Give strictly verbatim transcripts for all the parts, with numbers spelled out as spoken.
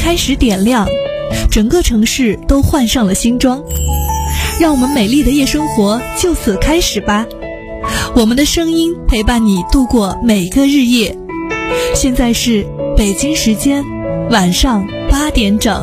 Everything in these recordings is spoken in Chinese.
开始点亮，整个城市都换上了新装。让我们美丽的夜生活就此开始吧，我们的声音陪伴你度过每个日夜。现在是北京时间晚上八点整。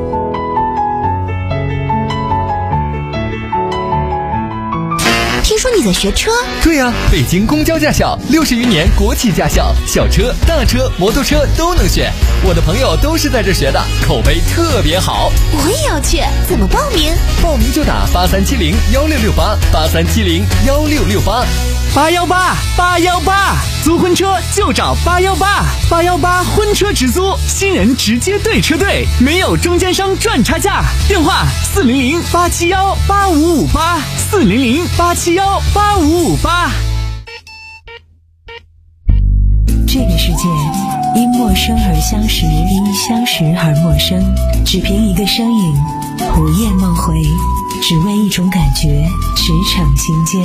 听说你在学车？ 对呀、啊，北京公交驾校，六十余年国企驾校，小车、大车、摩托车都能选。我的朋友都是在这学的，口碑特别好。 我也要去，怎么报名？ 报名就打八三七零幺六六八，八三七零幺六六八。 八幺八八幺八，租婚车就找八幺八，八幺八婚车直租，新人直接对车队，没有中间商赚差价。电话四零零八七幺八五五八，四零零八七幺八五五八。 这个世界因陌生而相识，因相识而陌生，只凭一个身影，午夜梦回，只为一种感觉，驰骋心间。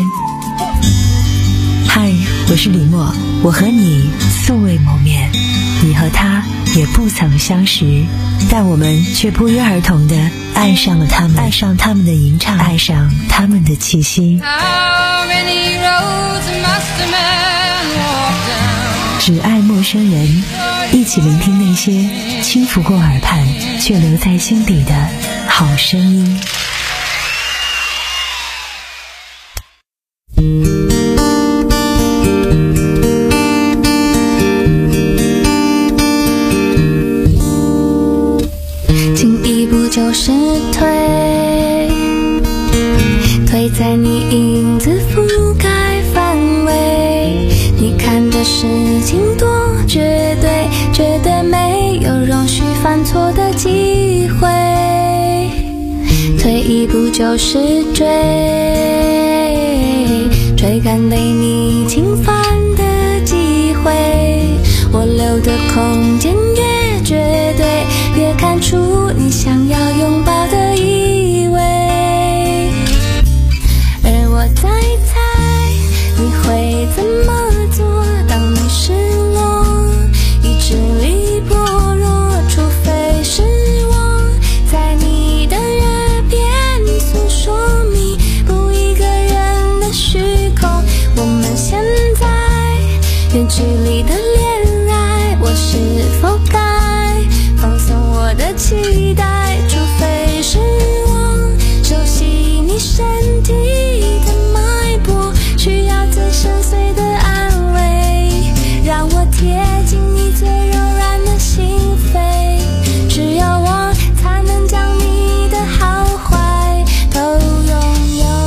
嗨，我是李默，我和你素未谋面，你和他也不曾相识，但我们却不约而同地爱上了他们，爱上他们的吟唱，爱上他们的气息。只爱陌生人，一起聆听那些轻拂过耳畔却留在心底的好声音。 就是退，退在你影子覆盖范围。你看的事情多绝对，绝对没有容许犯错的机会。退一步就是追，追赶被你侵犯的机会。我留的空间越绝对，越看出你想要拥抱的意味。而我在猜你会怎么做，当你失落，意志力薄弱，除非是我在你的耳边诉说弥补一个人的虚空。我们现在远距离的恋爱，我是否该放松我的期待，除非是我熟悉你身体的脉搏，需要最深邃的安慰，让我贴近你最柔软的心扉。只有我才能将你的好坏都拥有。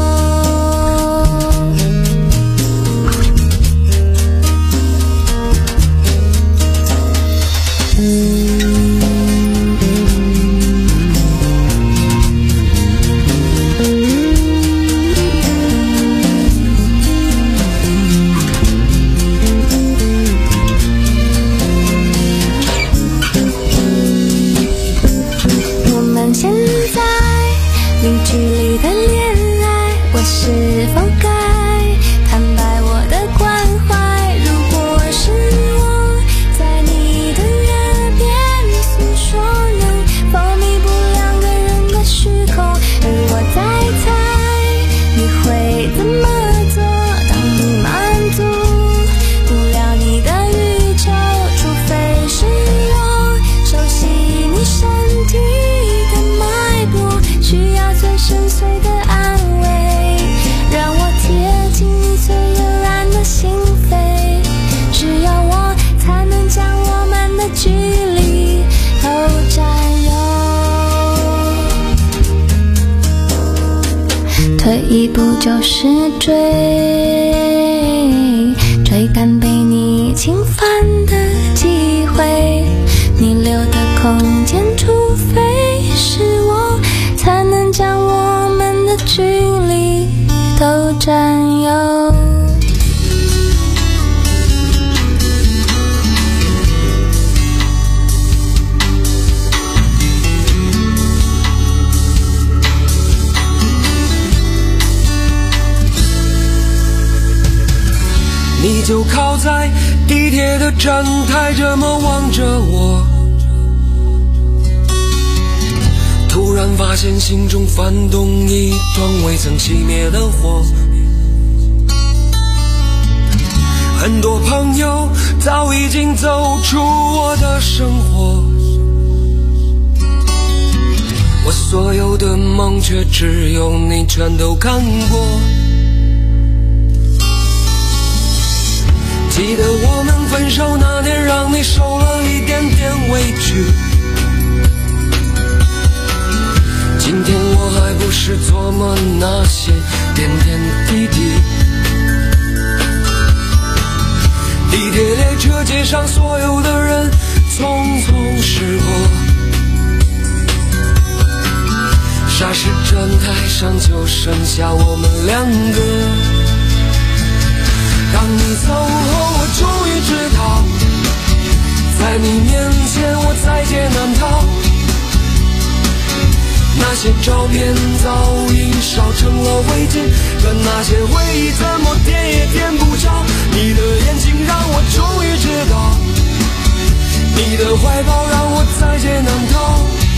退一步就是追，追赶被你侵犯的机会。你留的空间，除非是我才能将我们的距离都占有。 你就靠在地铁的站台，这么望着我， 突然发现心中翻动一团未曾熄灭的火。很多朋友早已经走出我的生活，我所有的梦却只有你全都看过。记得我们分手那年，让你受了一点点委屈，今天我还不是琢磨那些点点滴滴。地铁列车街上所有的人匆匆驶过，霎时站台上就剩下我们两个。当你走后，我终于知道，在你面前我在劫难逃。那些照片早已烧成了灰烬，可那些回忆怎么点也点不着。你的眼睛让我终于知道，你的怀抱让我在劫难逃。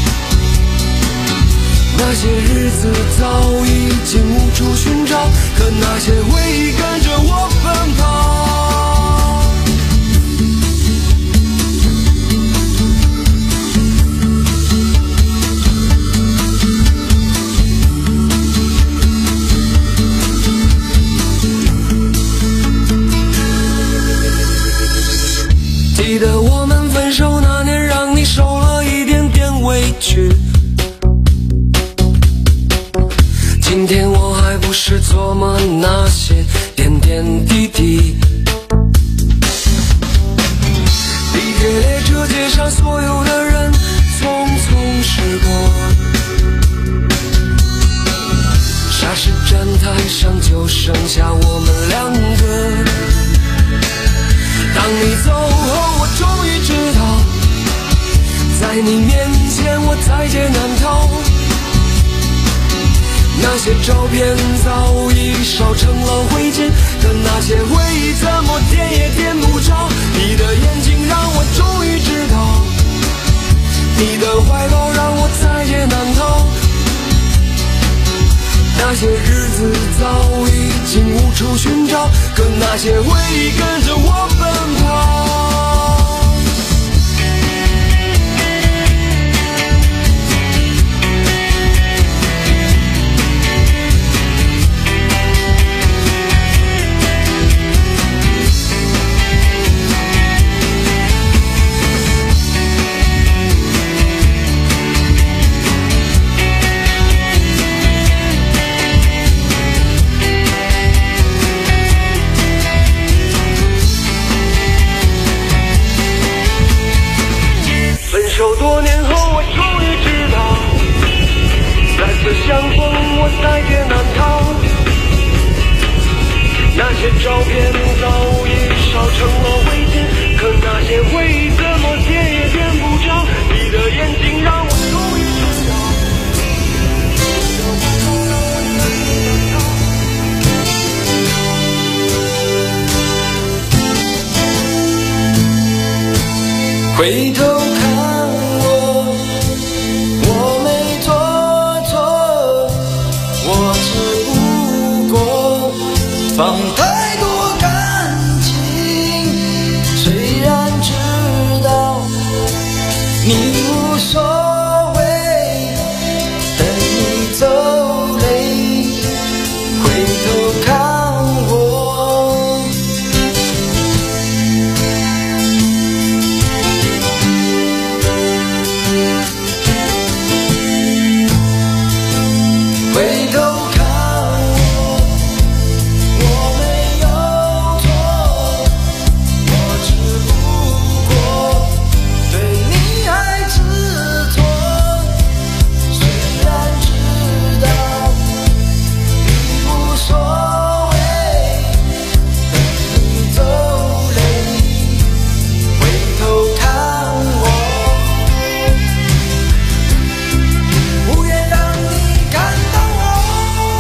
那些日子早已经无处寻找，可那些回忆跟着我奔跑。记得我们分手那年，让你受了一点点委屈，今天我还不是琢磨那些点点滴滴。地铁列车街上所有的人匆匆驶过，霎时站台上就剩下我们两个。当你走后，我终于知道，在你面前我在劫难逃。那些照片早已烧成了灰烬，可那些回忆怎么点也点不着。你的眼睛让我终于知道，你的怀抱让我在劫难逃。那些日子早已经无处寻找，可那些回忆跟着我奔跑。多年后我终于知道，再次相逢我在劫难逃。那些照片早已烧成了灰烬，可那些回忆怎么点也点不着。你的眼睛让我终于知道，回头看放太多感情，虽然知道你无所谓，等你走累，回头看我，回头无言当你看到我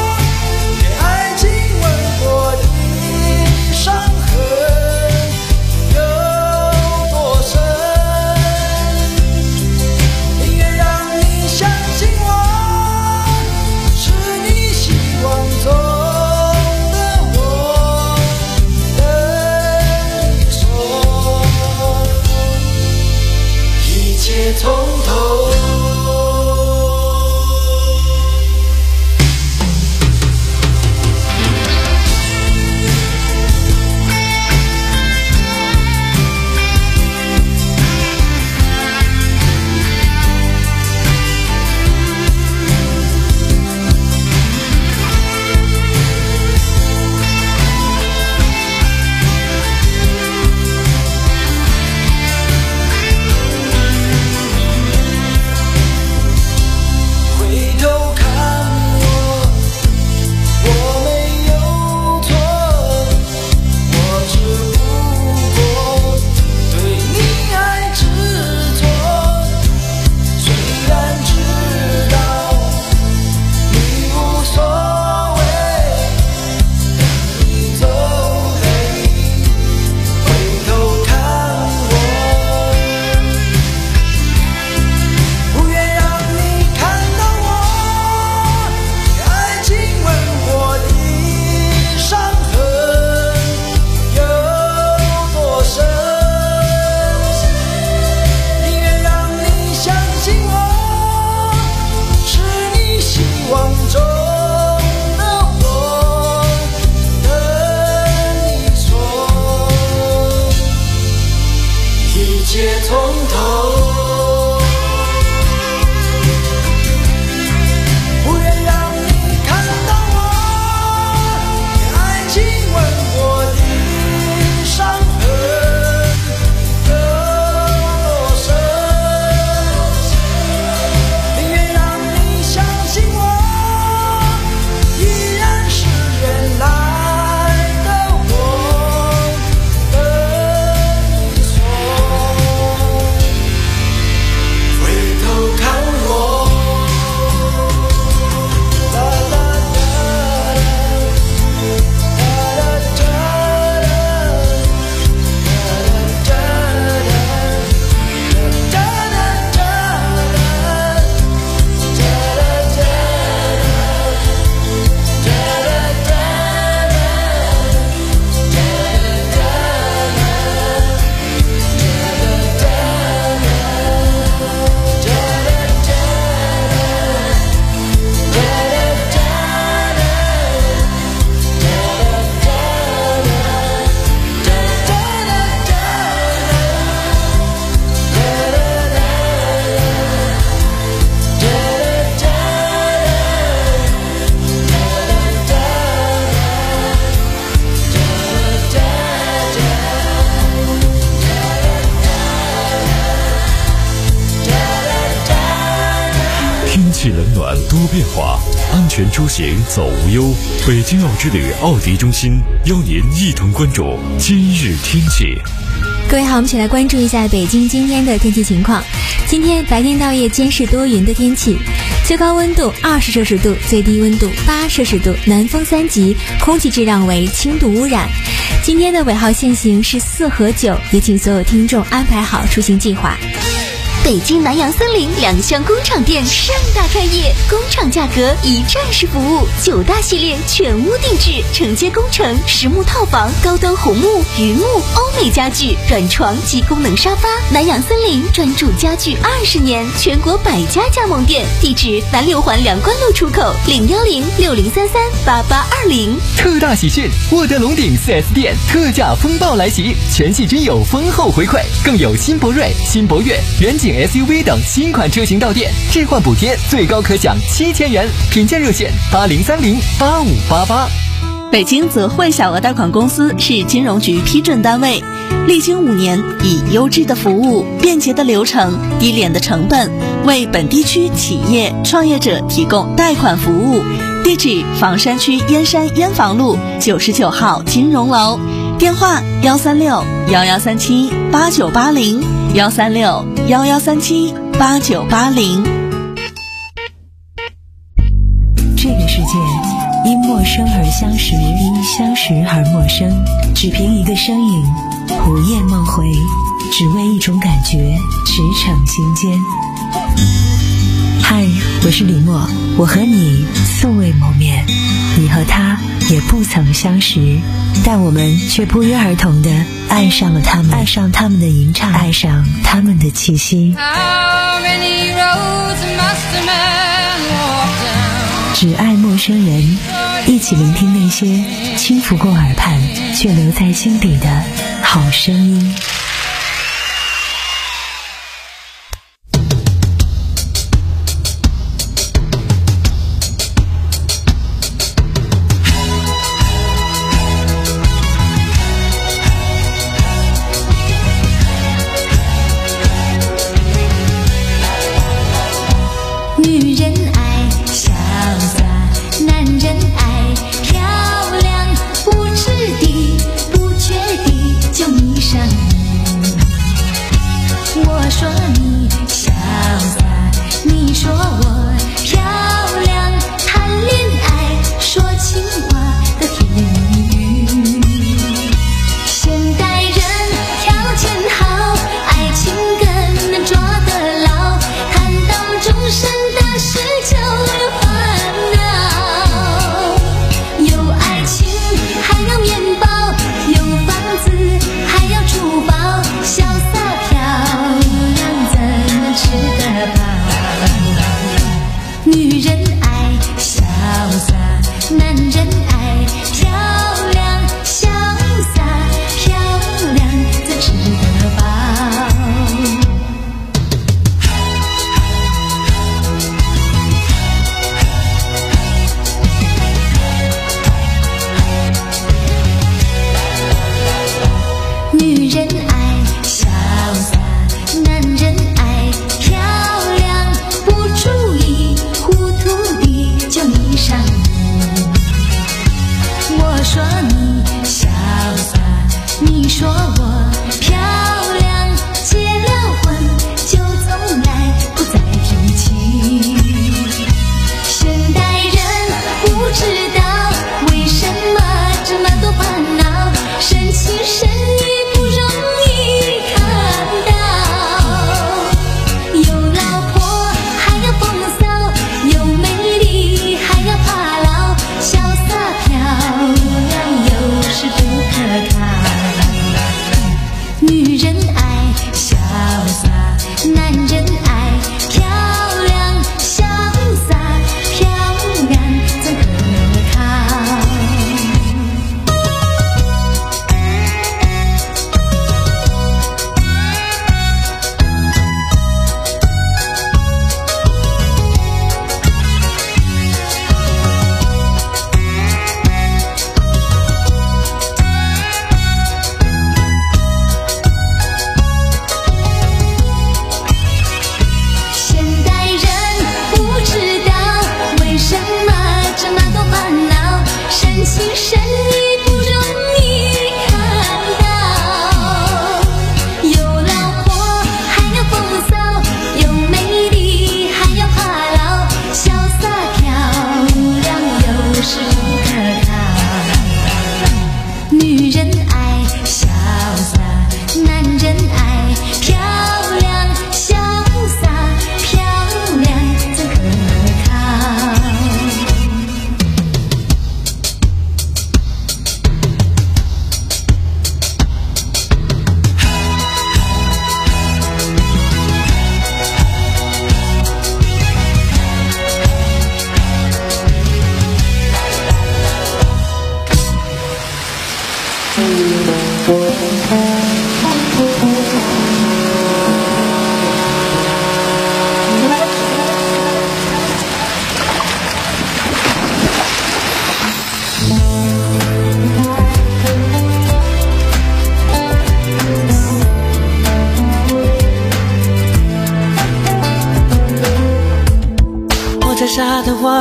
变化，安全出行走无忧。北京奥之旅奥迪中心邀您一同关注今日天气。 各位好，我们一起来关注一下北京今天的天气情况。今天白天到夜间是多云的天气，最高温度二十摄氏度，最低温度八摄氏度，南风三级，空气质量为轻度污染。今天的尾号限行是四和九，也请所有听众安排好出行计划。 北京南洋森林两厢工厂店盛大开业，工厂价格一站式服务，九大系列全屋定制，承接工程、实木套房、高端红木、榆木、欧美家具、软床及功能沙发。南洋森林专注家具二十年，全国百家加盟店，地址南六环两关路出口，零幺零六零三三八八二零。 特大喜讯，沃德龙鼎 四 S 店特价风暴来袭，全系均有丰厚回馈，更有新博瑞、新博越、远景 S U V 等新款车型到店，置换补贴最高可享七千元，品鉴热线八零三零八五八八。 北京泽汇小额贷款公司是金融局批准单位，历经五年，以优质的服务、便捷的流程、低廉的成本，为本地区企业创业者提供贷款服务。地址：房山区燕山燕房路九十九号金融楼，电话：幺三六幺幺三七八九八零，幺三六幺幺三七八九八零。 这个世界因陌生而相识，因相识而陌生，只凭一个身影，午夜梦回，只为一种感觉，驰骋心间。嗨，我是李默，我和你素未谋面，你和他也不曾相识，但我们却不约而同地爱上了他们，爱上他们的吟唱，爱上他们的气息。只爱陌生人，一起聆听那些轻拂过耳畔却留在心底的好声音。 女人爱潇洒，男人爱漂亮，不知地不觉地就迷上你。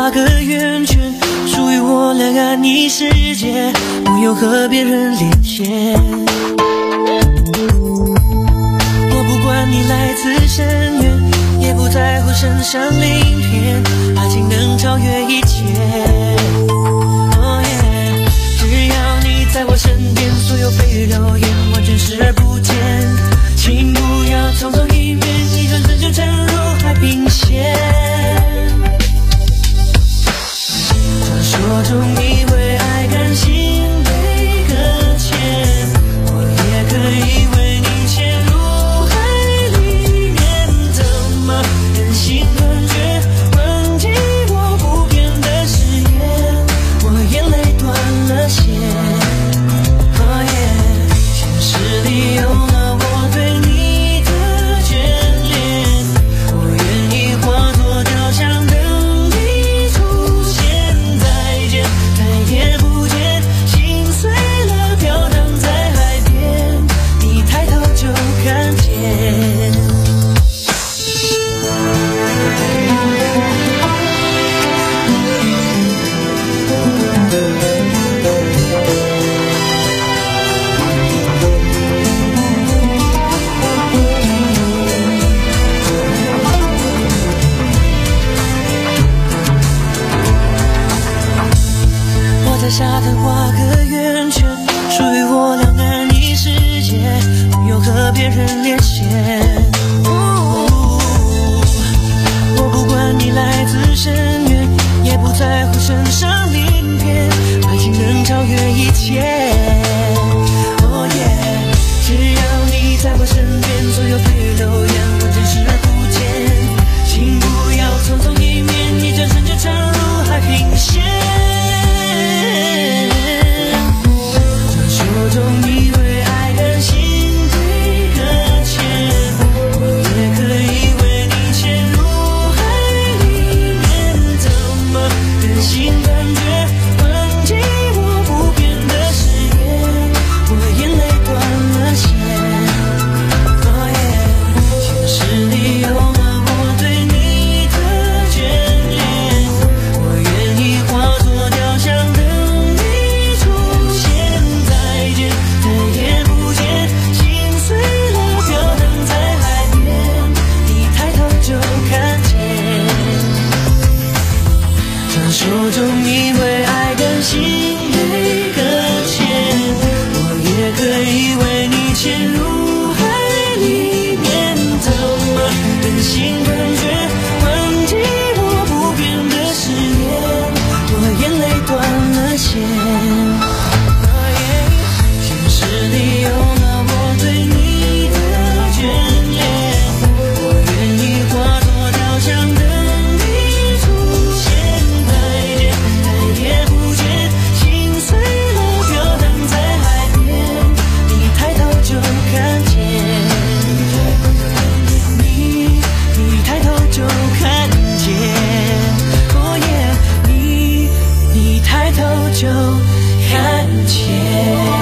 画个圆圈，属于我俩安逸世界，不用和别人连线。我不管你来自深渊，也不在乎身上鳞片，爱情能超越一切。Oh yeah， 只要你在我身边，所有蜚语流言完全视而不见。请不要匆匆一面，一转身就沉入海平线。传说中你为爱甘心被搁浅，我也可以为你潜入海里面，怎么忍心断绝问题我不变的誓言，我眼泪断了线。Oh yeah， 现实里有了我对你的眷恋，我愿意化作雕像等你出现。再见，再也不见，心碎了飘荡在海边，你抬头就看见。我在沙滩画个圆圈，属于我俩安逸世界，不用和别人连线。我不管你来自深渊，也不在乎身上鳞片，爱情能超越一切。Oh yeah， 只要你在我身边，所有蜚语流言完全视而不见。请不要匆匆一面，一转身就沉入海平线。传说中你为爱甘心被搁浅，我也可以为你潜入海里面，怎么忍心断绝问题我不变的誓言，我眼泪断了线。Oh yeah， 现实里有了我对你的眷恋，我愿意化作雕像等你出现。再见，再也不见，心碎了飘荡在海边，你抬头就看见。传说中你为爱甘心被搁浅，我也可以为你潜入海里面，怎么忍心断绝问题我不变的誓言，我眼泪断了线。Oh yeah， 现实里有了我对你的眷恋，我愿意化作雕像等你出现。再见，再也不见，心碎了飘荡在海边，你抬头就看见。你，你抬头就看见。Oh yeah， 你，你抬头就看见。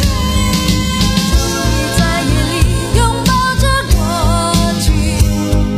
在夜里拥抱着过去，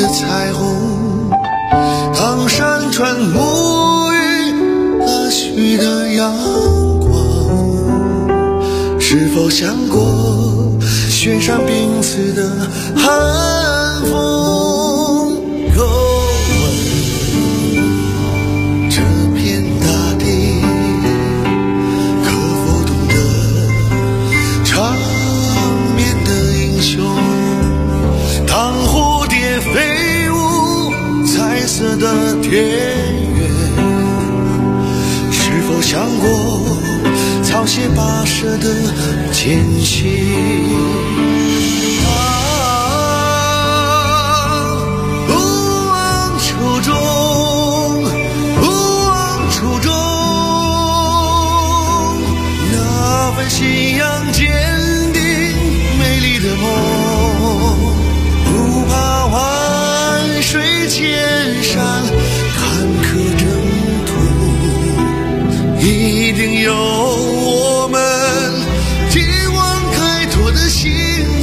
的彩虹，当山川沐浴了许的阳光，是否想过雪山冰刺的寒风？又问这片大地可否懂得长眠的英雄，当蝴蝶飞舞彩色的田园，是否想过草鞋跋涉的艰辛？啊，不忘初衷，不忘初衷，那份信仰坚定美丽的梦，不怕万水千山坎坷征途，一定有我们继往开拓的心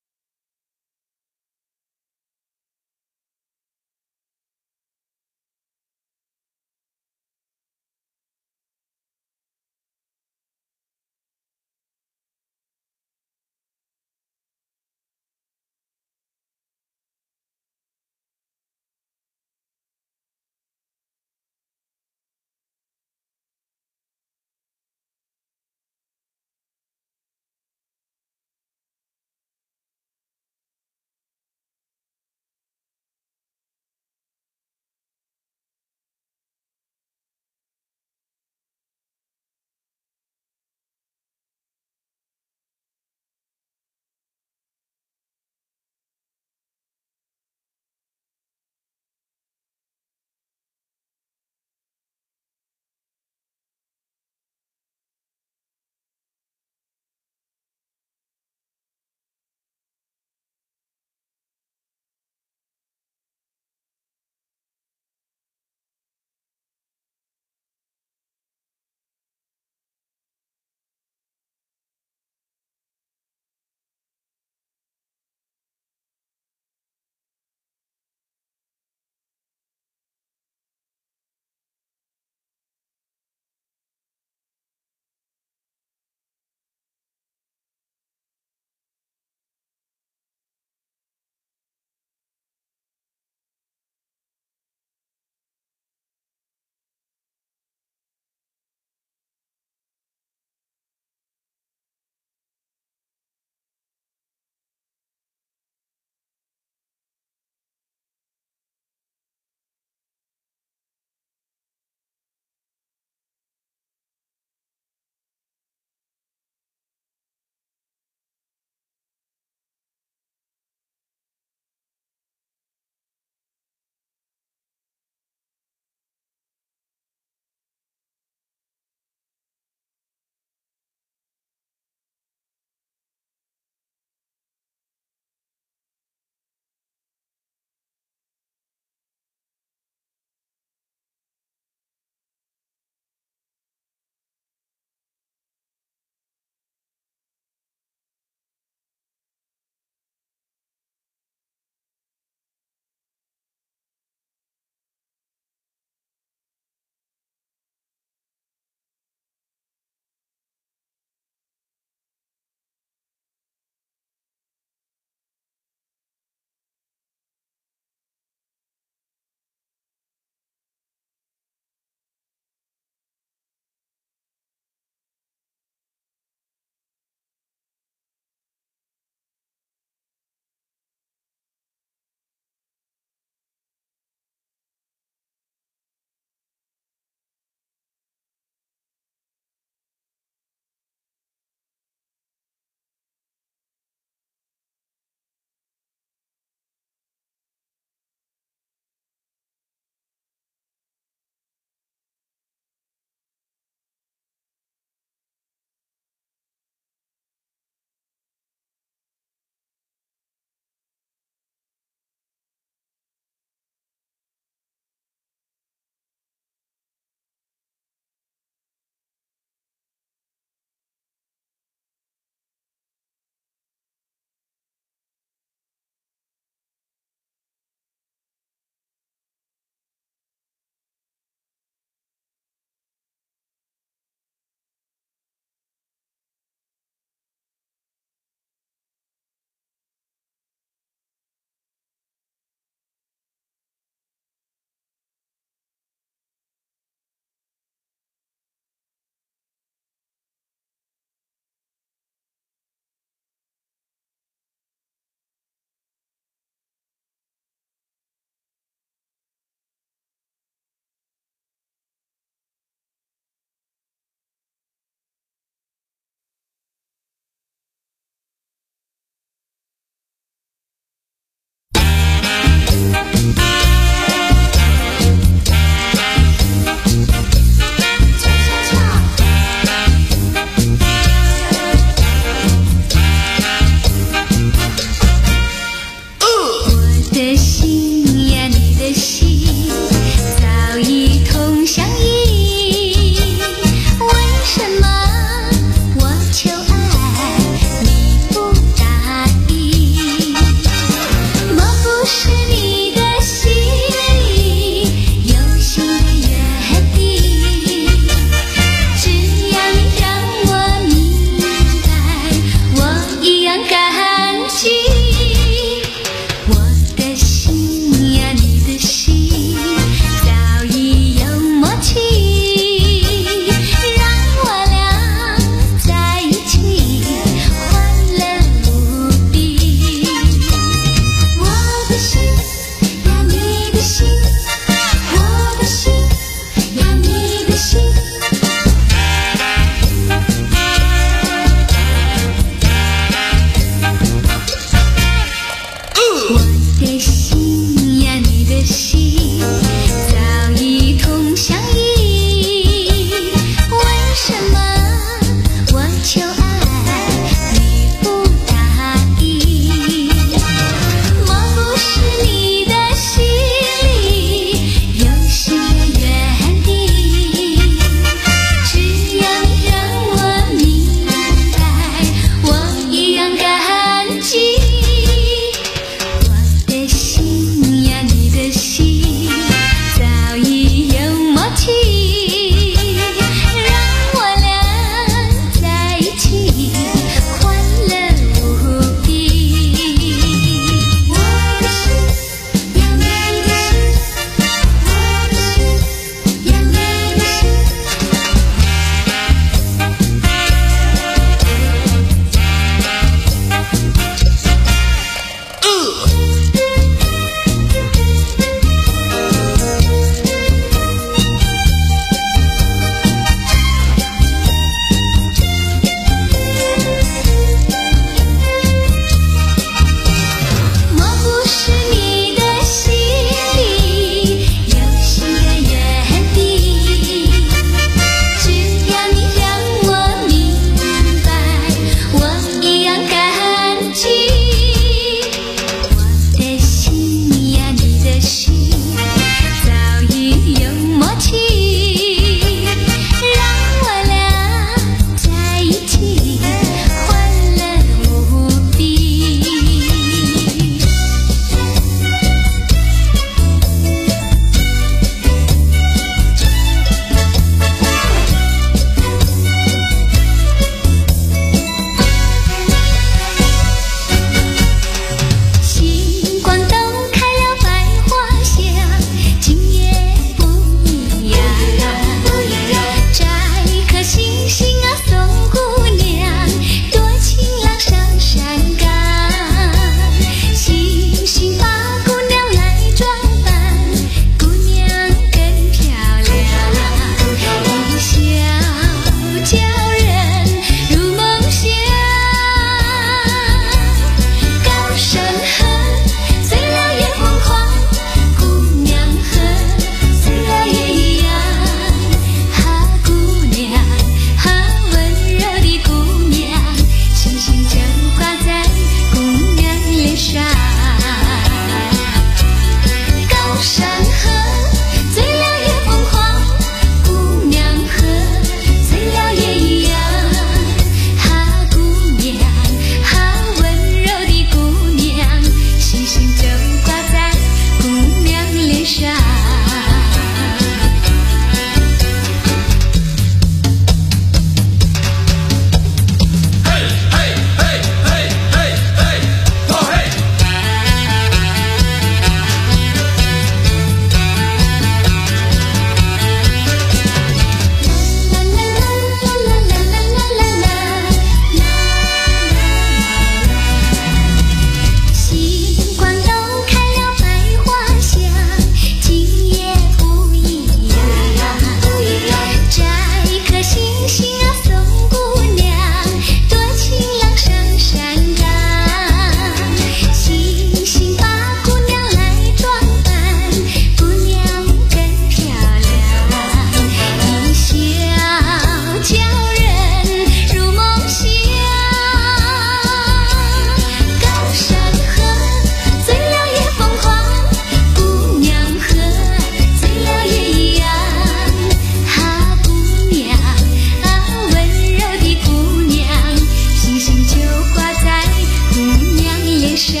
沙。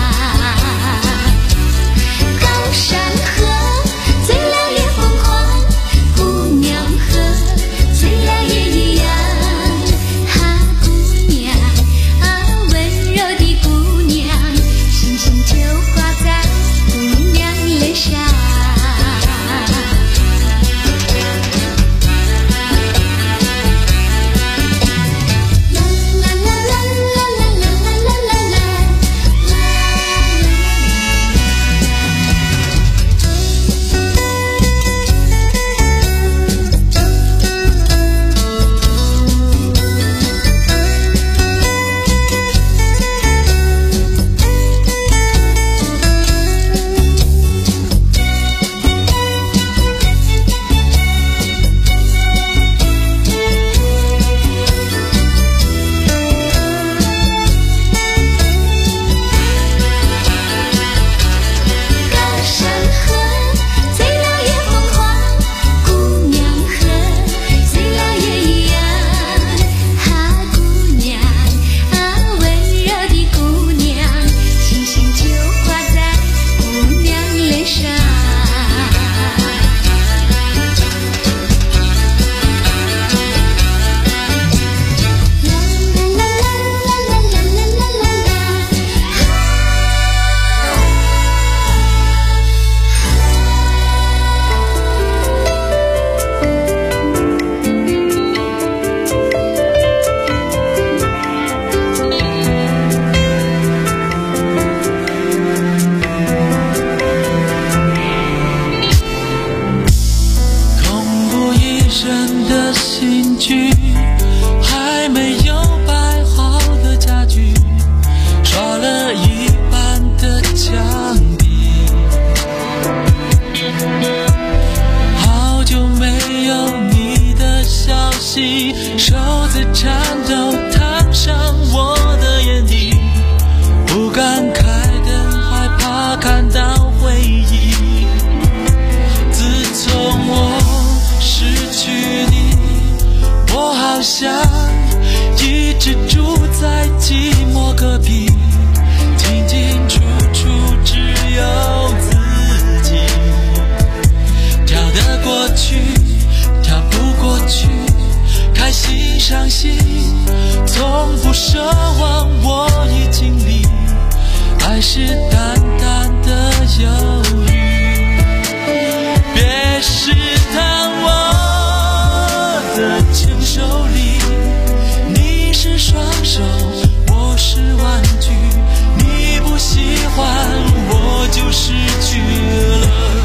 高山河醉了也疯狂，姑娘河醉了也一样。啊，姑娘啊，温柔的姑娘，星星就挂在姑娘脸上。手在颤抖，烫伤我的眼底，不敢开灯，害怕看到回忆。自从我失去你，我好像一直住在寂寞隔壁，进进出出只有自己，跳得过去，跳不过去，开心伤心，从不奢望我已经离，还是淡淡的忧郁。别试探我的承受力，你是双手，我是玩具，你不喜欢我就失去了。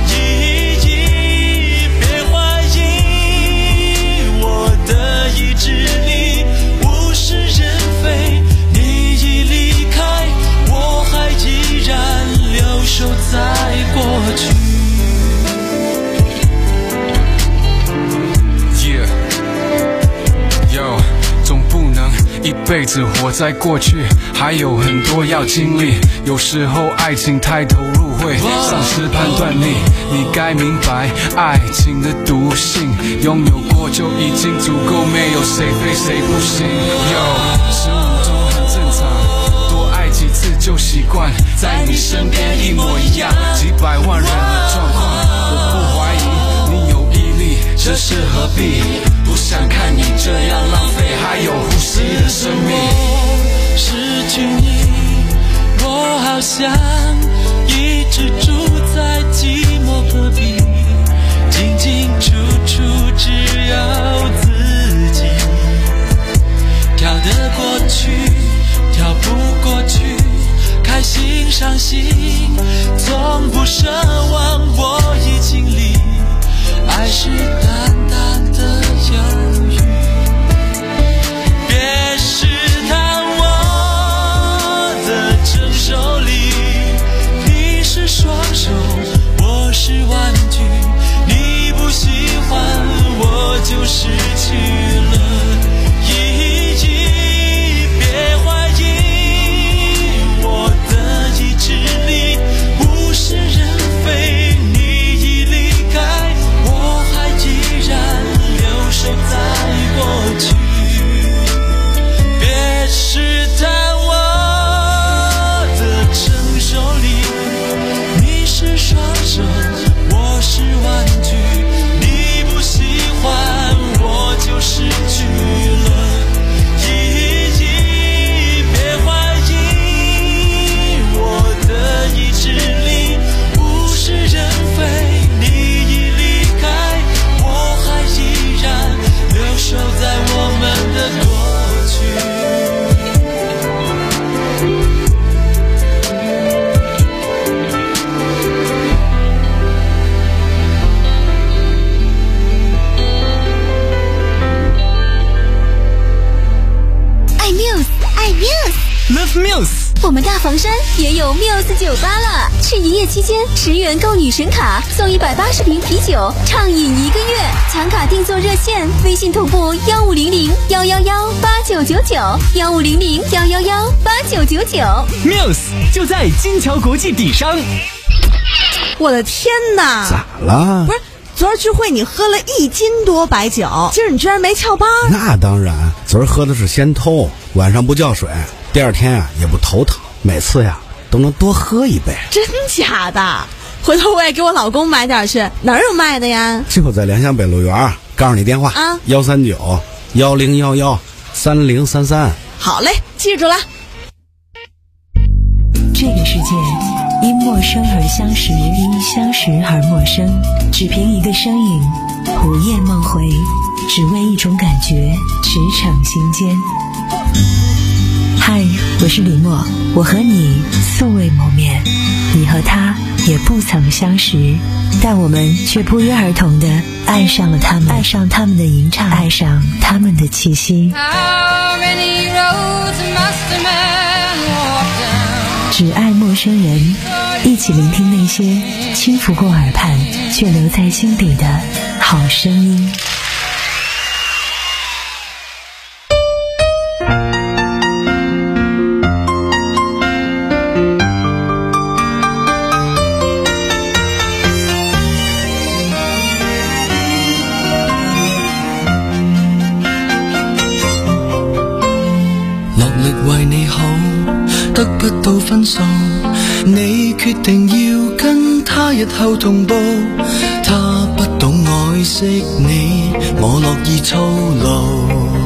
在过去 Yeah Yo 总不能一辈子活在过去，还有很多要经历，有时候爱情太投入会丧失判断力，你该明白爱情的毒性，拥有过就已经足够，没有谁非谁不行。 Yo 十五中很正常，多爱几次就习惯，在你身边一模一样，几百万人的状况，我不怀疑你有毅力，这是何必？不想看你这样浪费还有呼吸的生命。 失去你，我好像一直住在寂寞隔壁，进进出出只有自己，跳得过去，跳不过去，开心伤心，从不奢望我已经离，爱是淡淡的忧郁。别试探我的承受力，你是双手，我是玩具，你不喜欢我就失去了意义。别怀疑我的意志力，物是人非，你已离开，我还依然防山也有 Muse 酒吧了。是营业期间，十元购女神卡送一百八十瓶啤酒，畅饮一个月。抢卡订座热线：微信同步幺五零零幺幺幺八九九九幺五零零幺幺幺八九九九。 Muse 就在金桥国际底商。 我的天哪！ 咋了？ 不是。昨儿聚会你喝了一斤多白酒，今儿你居然没翘班？ 那当然，昨儿喝的是仙偷，晚上不叫水，第二天啊也不头疼，每次呀都能多喝一杯。 真假的？回头我也给我老公买点去，哪儿有卖的呀？ 就在良乡北路园，告诉你电话啊，幺三九幺零幺幺三零三三。 好嘞，记住了。 这个世界因陌生而相识，因相识而陌生，只凭一个身影，午夜梦回，只为一种感觉，驰骋心间。嗨，我是李默，我和你素未谋面，你和他也不曾相识，但我们却不约而同地爱上了他们，爱上他们的吟唱，爱上他们的气息。只爱陌生人，一起聆听那些轻拂过耳畔却留在心底的好声音。 落力為你好，得不到分數，你決定要跟他日後同步，他不懂愛惜你，我樂意操勞。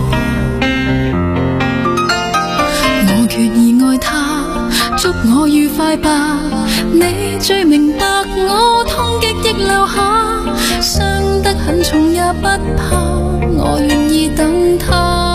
我決意愛他，祝我愉快吧，你最明白我痛極亦留下，傷得很重也不怕，我願意等他。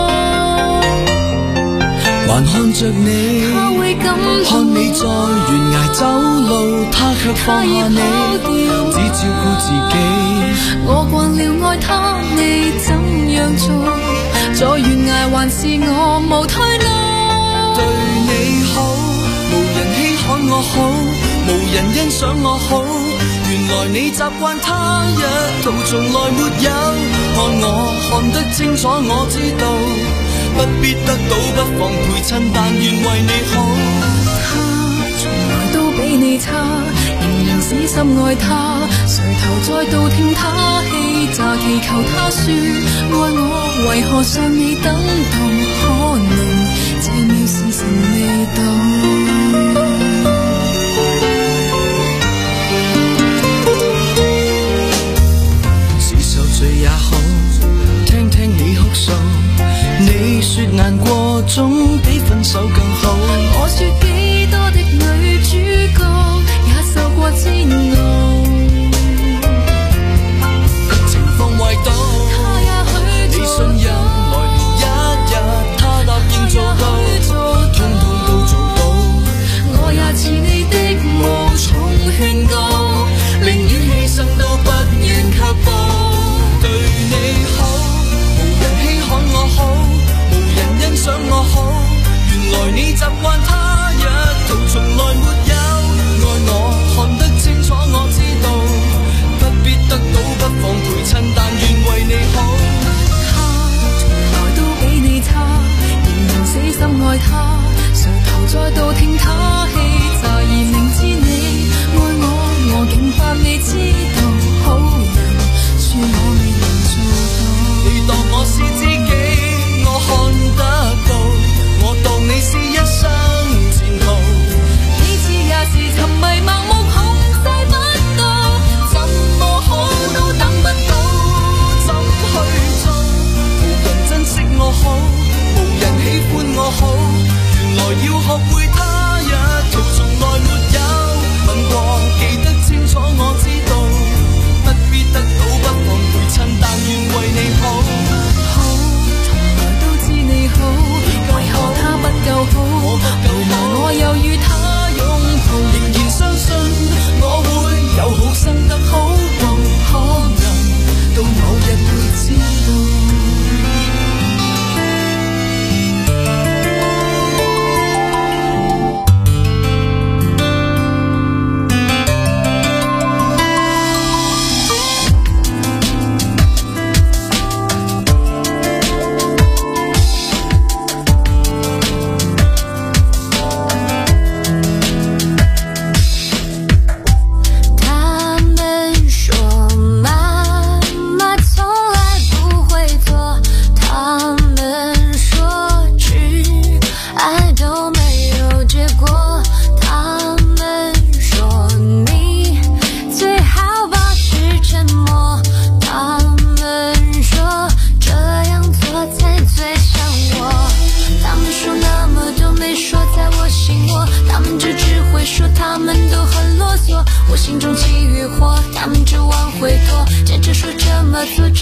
還看着你，看你在懸崖走路，他卻放下你，只照顧自己。 我慣了愛他，你怎樣做？在懸崖還是我無退路。 對你好，無人稀罕我好，無人欣賞我好。原來你習慣他一套，從來沒有看我看得清楚，我知道。不必得到不妨陪襯，但願為你好。 他從來都比你差，仍然死心愛他，垂頭再度聽他氣詐，祈求他說愛我，為何尚未等到？可能這秒時辰未到。 是受罪也好，聽聽你哭訴。你說難過總比分手更好， 我說幾多的女主角也受過煎熬， 情況壞到他也許你信任來年一日他答應做到，通通都做到。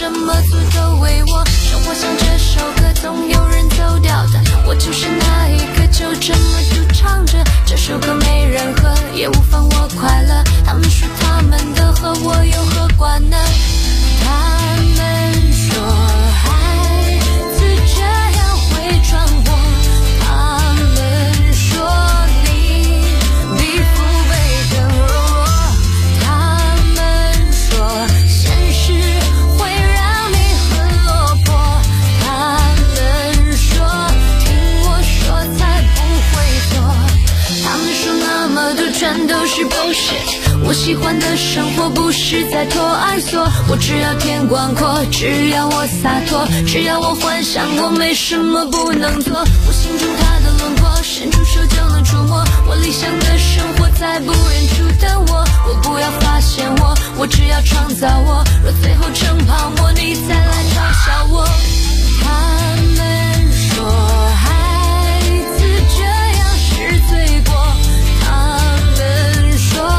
什么诅咒为我。生活像这首歌，总有人走掉的，我就是那一个，就这么独唱着。这首歌没人和，也无妨我快乐。他们说他们的和我有何关呢？他们说孩子这样会闯祸，他们说你比父辈更柔弱，他们说现实会让你很落魄，他们说听我说才不会错，他们说那么多全都是 bullshit。我喜欢的生活不是在托儿所，我只要天广阔，只要我洒脱，只要我幻想过，没什么不能做。我心中它的轮廓，伸出手就能触摸。我理想的生活在不远处的我，我不要发现我，我只要创造我。若最后成泡沫，你再来嘲笑我。他们说孩子这样是罪过，他们说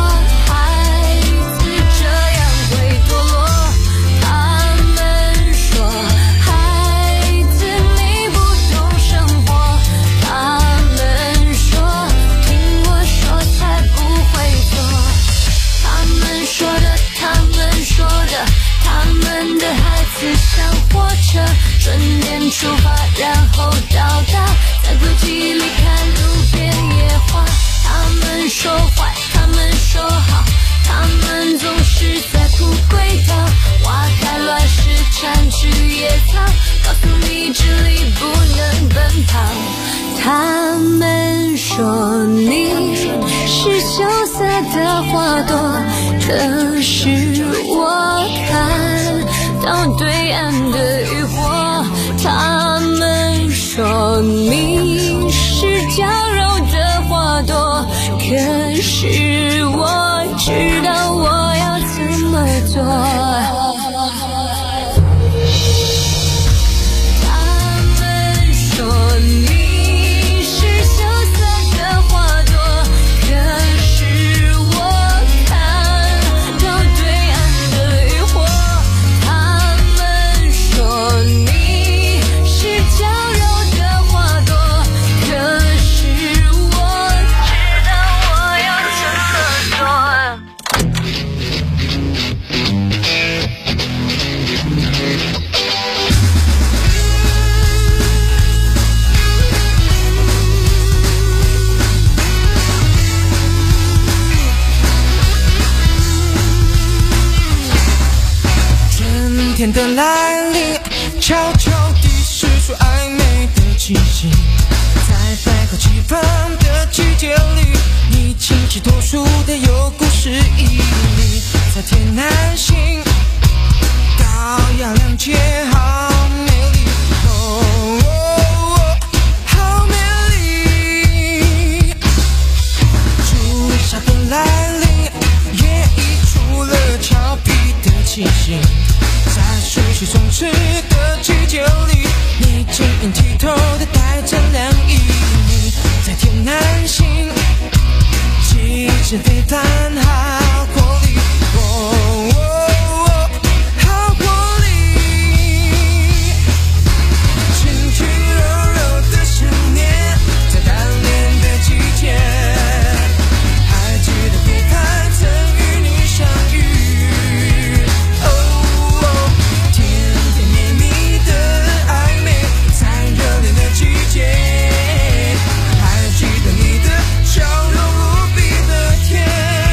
春天出发，然后到达，在轨迹里看路边野花。他们说坏，他们说好，他们总是在铺轨道。花开乱时缠枝野草，告诉你这里不能奔跑。他们说你是羞涩的花朵，可是我看到对岸的渔火。他们说你是娇柔的花朵，可是我知道我要怎么做。他们说你是羞涩的花朵，可是我看到对岸的渔火。他们说你是娇柔的花朵，可是我知道我要怎么做。 春天的来临，悄悄地释出暧昧的气息，在百花齐放的季节里，你清晰脱俗的有故事意义，在天南星高雅亮节好美丽，哦哦哦，好美丽。初夏的来临，也溢出了俏皮的气息，在熟悉充斥的季节里，你晶莹剔透的带着凉意，在天南星气质飞弹好活力，哦哦哦，好活力。轻轻柔柔的想念，在单恋的季节，还记得飞弹曾与你相遇，哦哦，甜甜蜜蜜的暧昧，在热恋的季节，还记得你的笑容无比的甜。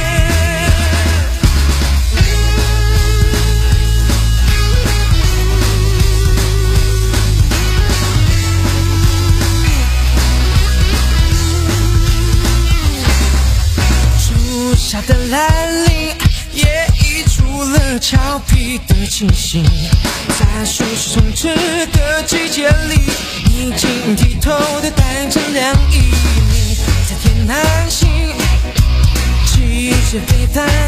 初夏的来临，也溢出了俏皮的气息，在熟悉充斥的季节里，你晶莹剔透的带着凉意，在天南星气质飞弹